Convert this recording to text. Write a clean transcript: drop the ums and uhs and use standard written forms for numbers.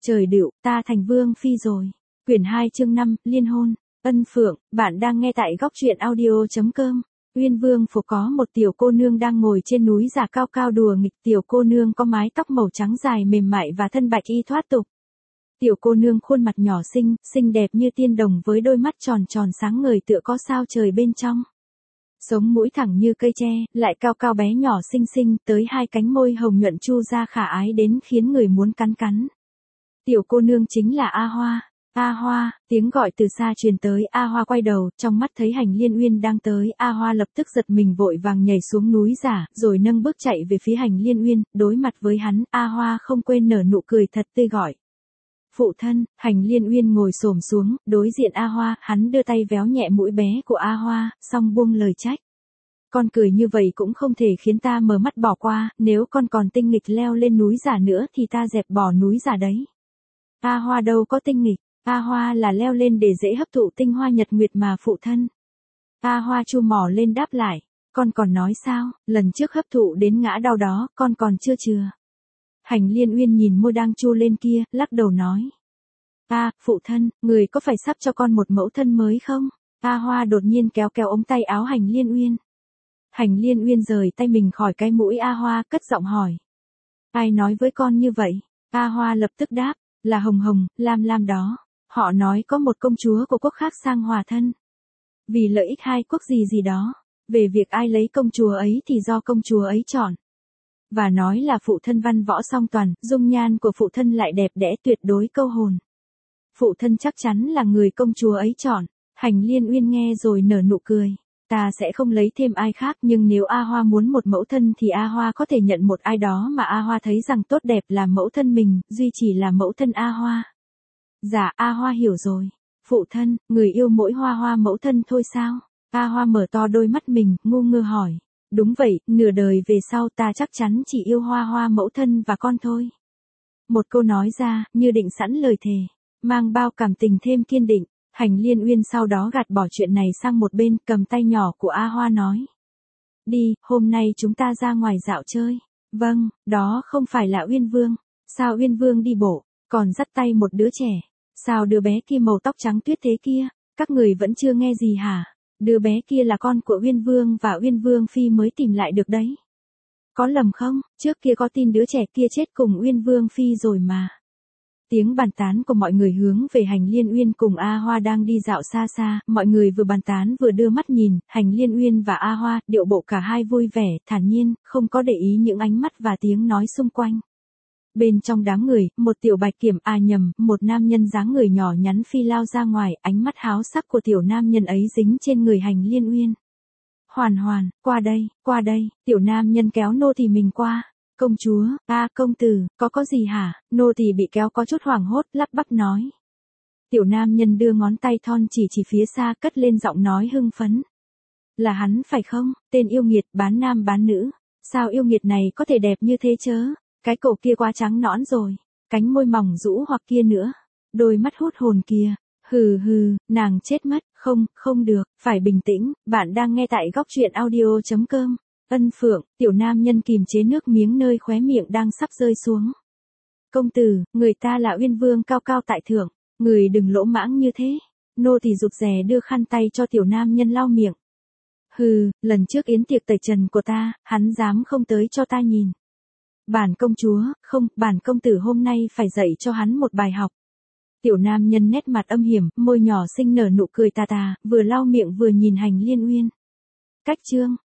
Trời đựu, ta thành vương phi rồi. Quyển 2 chương 5, liên hôn. Ân Phượng, bạn đang nghe tại góc truyện audio.com. Uyên Vương phủ có một tiểu cô nương đang ngồi trên núi giả cao cao đùa nghịch. Tiểu cô nương có mái tóc màu trắng dài mềm mại và thân bạch y thoát tục. Tiểu cô nương khuôn mặt nhỏ xinh, xinh đẹp như tiên đồng với đôi mắt tròn tròn sáng ngời tựa có sao trời bên trong. Sống mũi thẳng như cây tre, lại cao cao bé nhỏ xinh xinh, tới hai cánh môi hồng nhuận chu ra khả ái đến khiến người muốn cắn cắn. Tiểu cô nương chính là A Hoa. A Hoa, tiếng gọi từ xa truyền tới. A Hoa quay đầu, trong mắt thấy Hành Liên Uyên đang tới. A Hoa lập tức giật mình vội vàng nhảy xuống núi giả, rồi nâng bước chạy về phía Hành Liên Uyên. Đối mặt với hắn, A Hoa không quên nở nụ cười thật tươi gọi. Phụ thân. Hành Liên Uyên ngồi xổm xuống, đối diện A Hoa, hắn đưa tay véo nhẹ mũi bé của A Hoa, xong buông lời trách. Con cười như vậy cũng không thể khiến ta mở mắt bỏ qua, nếu con còn tinh nghịch leo lên núi giả nữa thì ta dẹp bỏ núi giả đấy. A Hoa đâu có tinh nghịch, A Hoa là leo lên để dễ hấp thụ tinh hoa nhật nguyệt mà phụ thân. A Hoa chu mỏ lên đáp lại, con còn nói sao, lần trước hấp thụ đến ngã đau đó, con còn chưa. Hành Liên Uyên nhìn môi đang chu lên kia, lắc đầu nói. Phụ thân, người có phải sắp cho con một mẫu thân mới không? A Hoa đột nhiên kéo ống tay áo Hành Liên Uyên. Hành Liên Uyên rời tay mình khỏi cái mũi A Hoa, cất giọng hỏi. Ai nói với con như vậy? A Hoa lập tức đáp, là Hồng Hồng, Lam đó. Họ nói có một công chúa của quốc khác sang hòa thân. Vì lợi ích hai quốc gì đó. Về việc ai lấy công chúa ấy thì do công chúa ấy chọn. Và nói là phụ thân văn võ song toàn, dung nhan của phụ thân lại đẹp đẽ tuyệt đối câu hồn. Phụ thân chắc chắn là người công chúa ấy chọn. Hành Liên Uyên nghe rồi nở nụ cười. Ta sẽ không lấy thêm ai khác, nhưng nếu A Hoa muốn một mẫu thân thì A Hoa có thể nhận một ai đó mà A Hoa thấy rằng tốt đẹp làm mẫu thân mình, duy chỉ là mẫu thân A Hoa. Dạ, A Hoa hiểu rồi. Phụ thân, người yêu mỗi Hoa mẫu thân thôi sao? A Hoa mở to đôi mắt mình, ngu ngơ hỏi. Đúng vậy, nửa đời về sau ta chắc chắn chỉ yêu Hoa mẫu thân và con thôi. Một câu nói ra, như định sẵn lời thề, mang bao cảm tình thêm kiên định. Hành Liên Uyên sau đó gạt bỏ chuyện này sang một bên, cầm tay nhỏ của A Hoa nói. Đi, hôm nay chúng ta ra ngoài dạo chơi. Vâng, đó không phải là Uyên Vương. Sao Uyên Vương đi bộ, còn dắt tay một đứa trẻ. Sao đứa bé kia màu tóc trắng tuyết thế kia, các người vẫn chưa nghe gì hả? Đứa bé kia là con của Uyên Vương và Uyên Vương Phi mới tìm lại được đấy. Có lầm không, trước kia có tin đứa trẻ kia chết cùng Uyên Vương Phi rồi mà. Tiếng bàn tán của mọi người hướng về Hành Liên Uyên cùng A Hoa đang đi dạo xa xa, mọi người vừa bàn tán vừa đưa mắt nhìn, Hành Liên Uyên và A Hoa, điệu bộ cả hai vui vẻ, thản nhiên, không có để ý những ánh mắt và tiếng nói xung quanh. Bên trong đám người, một tiểu bạch kiểm một nam nhân dáng người nhỏ nhắn phi lao ra ngoài, ánh mắt háo sắc của tiểu nam nhân ấy dính trên người Hành Liên Uyên. Hoàn, qua đây, tiểu nam nhân kéo nô tỳ mình qua. Công chúa, công tử, có gì hả? Nô tỳ bị kéo có chút hoảng hốt, lắp bắp nói. Tiểu nam nhân đưa ngón tay thon chỉ phía xa, cất lên giọng nói hưng phấn. Là hắn phải không? Tên yêu nghiệt bán nam bán nữ. Sao yêu nghiệt này có thể đẹp như thế chớ? Cái cổ kia quá trắng nõn rồi. Cánh môi mỏng rũ hoặc kia nữa. Đôi mắt hút hồn kia. Hừ, nàng chết mất. Không được, phải bình tĩnh. Bạn đang nghe tại góc truyện audio.com. Ân Phượng, tiểu nam nhân kìm chế nước miếng nơi khóe miệng đang sắp rơi xuống. Công tử, người ta là Uyên Vương cao cao tại thượng, người đừng lỗ mãng như thế. Nô tỳ rụt rè đưa khăn tay cho tiểu nam nhân lau miệng. Hừ, lần trước yến tiệc tẩy trần của ta, hắn dám không tới cho ta nhìn. Bản công chúa, không, bản công tử hôm nay phải dạy cho hắn một bài học. Tiểu nam nhân nét mặt âm hiểm, môi nhỏ xinh nở nụ cười tà, vừa lau miệng vừa nhìn Hành Liên Uyên. Cách chương.